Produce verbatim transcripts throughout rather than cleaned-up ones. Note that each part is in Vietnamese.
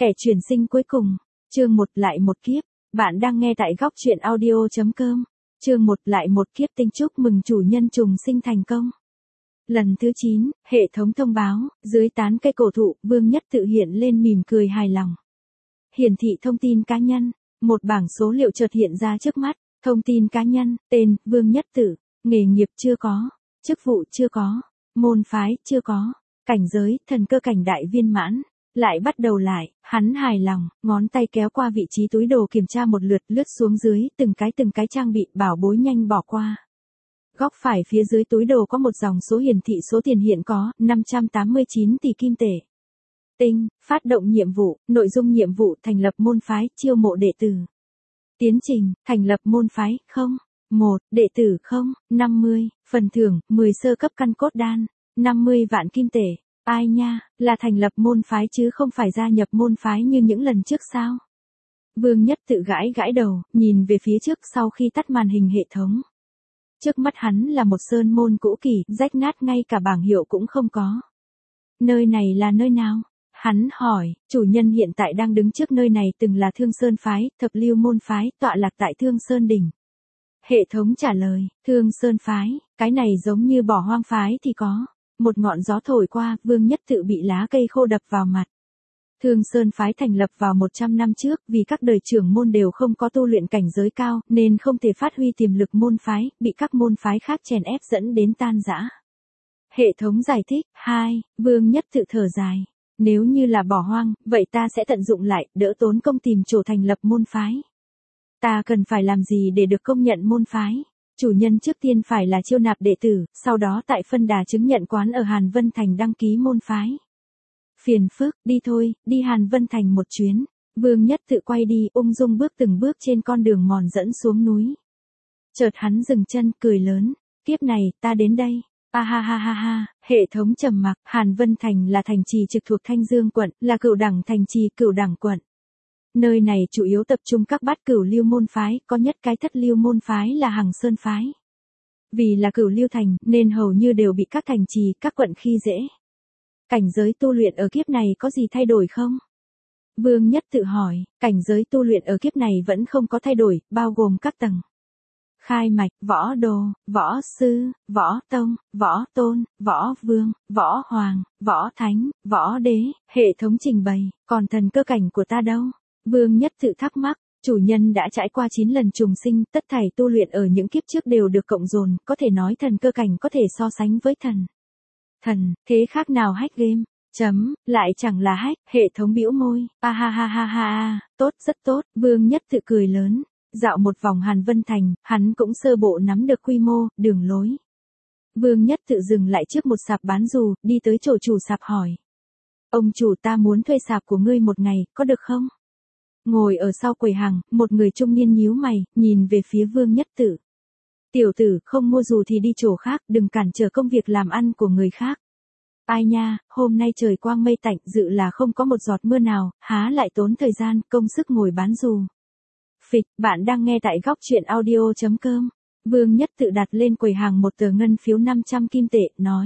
Kẻ chuyển sinh cuối cùng, chương một lại một kiếp, bạn đang nghe tại góc truyện audio chấm com, chương một lại một kiếp tinh chúc mừng chủ nhân trùng sinh thành công. Lần thứ chín, hệ thống thông báo, dưới tán cây cổ thụ, Vương Nhất Tự hiện lên mỉm cười hài lòng. Hiển thị thông tin cá nhân, một bảng số liệu chợt hiện ra trước mắt, thông tin cá nhân, tên, Vương Nhất Tự, nghề nghiệp chưa có, chức vụ chưa có, môn phái chưa có, cảnh giới, thần cơ cảnh đại viên mãn. Lại bắt đầu lại, hắn hài lòng, ngón tay kéo qua vị trí túi đồ kiểm tra một lượt, lướt xuống dưới, từng cái từng cái trang bị, bảo bối nhanh bỏ qua. Góc phải phía dưới túi đồ có một dòng số hiển thị số tiền hiện có, năm trăm tám mươi chín tỷ kim tệ. Tinh, phát động nhiệm vụ, nội dung nhiệm vụ, thành lập môn phái, chiêu mộ đệ tử. Tiến trình, thành lập môn phái, không. một, đệ tử không, năm mươi, phần thưởng, mười sơ cấp căn cốt đan, năm mươi vạn kim tệ. Ai nha, là thành lập môn phái chứ không phải gia nhập môn phái như những lần trước sao? Vương Nhất Tự gãi gãi đầu, nhìn về phía trước sau khi tắt màn hình hệ thống. Trước mắt hắn là một sơn môn cũ kỹ, rách nát ngay cả bảng hiệu cũng không có. Nơi này là nơi nào? Hắn hỏi, chủ nhân hiện tại đang đứng trước nơi này từng là Thương Sơn phái, thập lưu môn phái, tọa lạc tại Thương Sơn đỉnh. Hệ thống trả lời, Thương Sơn phái, cái này giống như bỏ hoang phái thì có. Một ngọn gió thổi qua, Vương Nhất Tự bị lá cây khô đập vào mặt. Thương Sơn phái thành lập vào một trăm năm trước, vì các đời trưởng môn đều không có tu luyện cảnh giới cao, nên không thể phát huy tiềm lực môn phái, bị các môn phái khác chèn ép dẫn đến tan rã. Hệ thống giải thích, hai, Vương Nhất Tự thở dài. Nếu như là bỏ hoang, vậy ta sẽ tận dụng lại, đỡ tốn công tìm chỗ thành lập môn phái. Ta cần phải làm gì để được công nhận môn phái? Chủ nhân trước tiên phải là chiêu nạp đệ tử, sau đó tại phân đà chứng nhận quán ở Hàn Vân Thành đăng ký môn phái. Phiền phức, đi thôi, đi Hàn Vân Thành một chuyến. Vương Nhất Tự quay đi, ung dung bước từng bước trên con đường mòn dẫn xuống núi. Chợt hắn dừng chân, cười lớn. Kiếp này, ta đến đây. A ha ha ha ha, hệ thống trầm mặc, Hàn Vân Thành là thành trì trực thuộc Thanh Dương quận, là cửu đẳng thành trì cửu đẳng quận. Nơi này chủ yếu tập trung các bát cửu lưu môn phái, có nhất cái thất lưu môn phái là Hằng Sơn phái. Vì là cửu lưu thành, nên hầu như đều bị các thành trì, các quận khi dễ. Cảnh giới tu luyện ở kiếp này có gì thay đổi không? Vương Nhất Tự hỏi, cảnh giới tu luyện ở kiếp này vẫn không có thay đổi, bao gồm các tầng. Khai mạch, võ đồ, võ sư, võ tông, võ tôn, võ vương, võ hoàng, võ thánh, võ đế, hệ thống trình bày, còn thần cơ cảnh của ta đâu? Vương Nhất Tự thắc mắc, chủ nhân đã trải qua chín lần trùng sinh, tất thảy tu luyện ở những kiếp trước đều được cộng dồn, có thể nói thần cơ cảnh có thể so sánh với thần. Thần, thế khác nào hack game? Chấm, lại chẳng là hack, hệ thống bĩu môi, a ha ha ha ha, tốt rất tốt, Vương Nhất Tự cười lớn. Dạo một vòng Hàn Vân Thành, hắn cũng sơ bộ nắm được quy mô, đường lối. Vương Nhất Tự dừng lại trước một sạp bán dù, đi tới chỗ chủ sạp hỏi. Ông chủ, ta muốn thuê sạp của ngươi một ngày, có được không? Ngồi ở sau quầy hàng, một người trung niên nhíu mày, nhìn về phía Vương Nhất Tự. Tiểu tử, không mua dù thì đi chỗ khác, đừng cản trở công việc làm ăn của người khác. Ai nha, hôm nay trời quang mây tạnh, dự là không có một giọt mưa nào, há lại tốn thời gian, công sức ngồi bán dù. Phịch, bạn đang nghe tại góc truyện audio chấm com. Vương Nhất Tự đặt lên quầy hàng một tờ ngân phiếu năm trăm kim tệ, nói.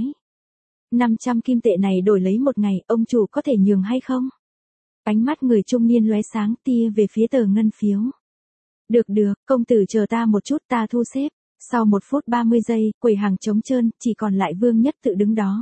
năm trăm kim tệ này đổi lấy một ngày, ông chủ có thể nhường hay không? Ánh mắt người trung niên lóe sáng, tia về phía tờ ngân phiếu. Được được, công tử chờ ta một chút, ta thu xếp. Sau một phút ba mươi giây, quầy hàng trống trơn, chỉ còn lại Vương Nhất Tự đứng đó.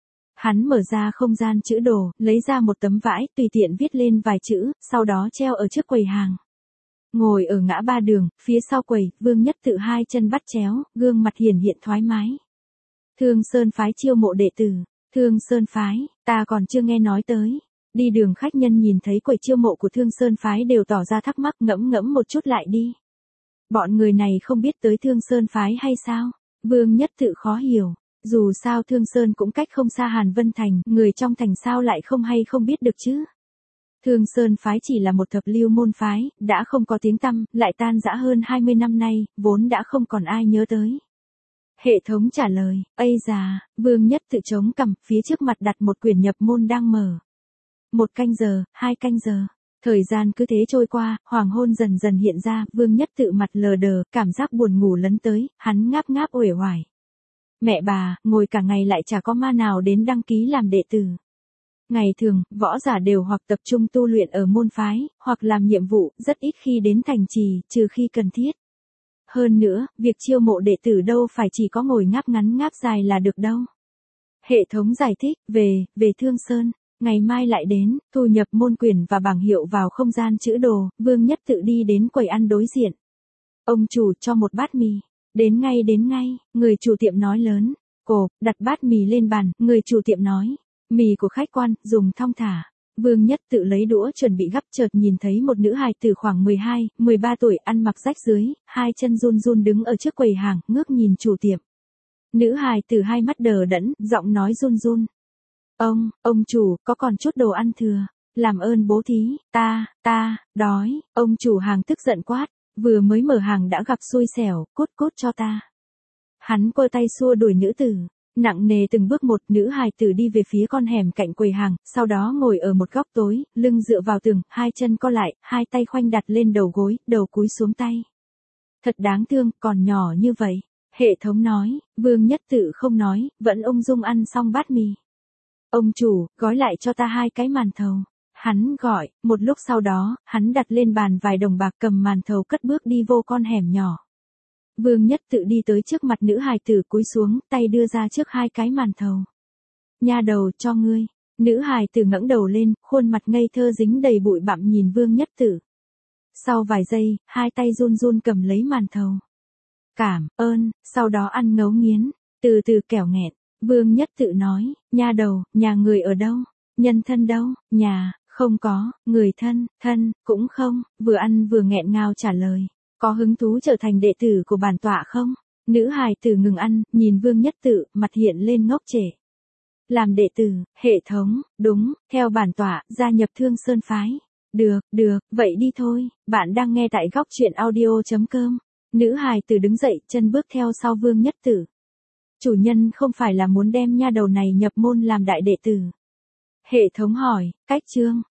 Hắn mở ra không gian chữ đồ, lấy ra một tấm vải, tùy tiện viết lên vài chữ, sau đó treo ở trước quầy hàng. Ngồi ở ngã ba đường, phía sau quầy, Vương Nhất Tự hai chân bắt chéo, gương mặt hiển hiện thoải mái. Thương Sơn phái chiêu mộ đệ tử. Thương Sơn phái, ta còn chưa nghe nói tới. Đi đường khách nhân nhìn thấy quầy chiêu mộ của Thương Sơn phái đều tỏ ra thắc mắc, ngẫm ngẫm một chút lại đi. Bọn người này không biết tới Thương Sơn phái hay sao? Vương Nhất Tự khó hiểu. Dù sao Thương Sơn cũng cách không xa Hàn Vân Thành, người trong thành sao lại không hay không biết được chứ? Thương Sơn phái chỉ là một thập lưu môn phái, đã không có tiếng tăm, lại tan rã hơn hai mươi năm nay, vốn đã không còn ai nhớ tới. Hệ thống trả lời, ây già, Vương Nhất Tự chống cằm, phía trước mặt đặt một quyển nhập môn đang mở. Một canh giờ, hai canh giờ. Thời gian cứ thế trôi qua, hoàng hôn dần dần hiện ra, Vương Nhất Tự mặt lờ đờ, cảm giác buồn ngủ lấn tới, hắn ngáp ngáp uể oải. Mẹ bà, ngồi cả ngày lại chả có ma nào đến đăng ký làm đệ tử. Ngày thường, võ giả đều hoặc tập trung tu luyện ở môn phái, hoặc làm nhiệm vụ, rất ít khi đến thành trì, trừ khi cần thiết. Hơn nữa, việc chiêu mộ đệ tử đâu phải chỉ có ngồi ngáp ngắn ngáp dài là được đâu. Hệ thống giải thích, về, về Thương Sơn, ngày mai lại đến, thu nhập môn quyền và bảng hiệu vào không gian chữ đồ, Vương Nhất Tự đi đến quầy ăn đối diện. Ông chủ cho một bát mì. Đến ngay đến ngay, người chủ tiệm nói lớn. Cộp, đặt bát mì lên bàn, người chủ tiệm nói. Mì của khách quan, dùng thong thả. Vương Nhất Tự lấy đũa chuẩn bị gắp, chợt nhìn thấy một nữ hài tử khoảng mười hai, mười ba tuổi, ăn mặc rách rưới, hai chân run run đứng ở trước quầy hàng, ngước nhìn chủ tiệm. Nữ hài tử hai mắt đờ đẫn, giọng nói run run. Ông, ông chủ, có còn chút đồ ăn thừa, làm ơn bố thí, ta, ta, đói. Ông chủ hàng tức giận quát, vừa mới mở hàng đã gặp xui xẻo, cút cút cho ta. Hắn quơ tay xua đuổi nữ tử. Nặng nề từng bước một, nữ hài tử đi về phía con hẻm cạnh quầy hàng, sau đó ngồi ở một góc tối, lưng dựa vào tường, hai chân co lại, hai tay khoanh đặt lên đầu gối, đầu cúi xuống tay. Thật đáng thương, còn nhỏ như vậy. Hệ thống nói, Vương Nhất Tự không nói, vẫn ung dung ăn xong bát mì. Ông chủ, gói lại cho ta hai cái màn thầu. Hắn gọi, một lúc sau đó, hắn đặt lên bàn vài đồng bạc, cầm màn thầu cất bước đi vô con hẻm nhỏ. Vương Nhất Tự đi tới trước mặt nữ hài tử, cúi xuống, tay đưa ra trước hai cái màn thầu. Nha đầu, cho ngươi. Nữ hài tử ngẩng đầu lên, khuôn mặt ngây thơ dính đầy bụi bặm nhìn Vương Nhất Tự. Sau vài giây, hai tay run run cầm lấy màn thầu. Cảm ơn, sau đó ăn ngấu nghiến, từ từ kẻo nghẹn. Vương Nhất Tự nói, nha đầu, nhà người ở đâu? Nhân thân đâu? Nhà, không có, người thân, thân, cũng không, vừa ăn vừa nghẹn ngào trả lời. Có hứng thú trở thành đệ tử của bản tọa không? Nữ hài tử ngừng ăn, nhìn Vương Nhất Tự, mặt hiện lên ngốc trệ. Làm đệ tử, hệ thống, đúng, theo bản tọa, gia nhập Thương Sơn phái. Được, được, vậy đi thôi, bạn đang nghe tại góc truyện audio chấm com. Nữ hài tử đứng dậy, chân bước theo sau Vương Nhất Tự. Chủ nhân không phải là muốn đem nha đầu này nhập môn làm đại đệ tử. Hệ thống hỏi, cách chương,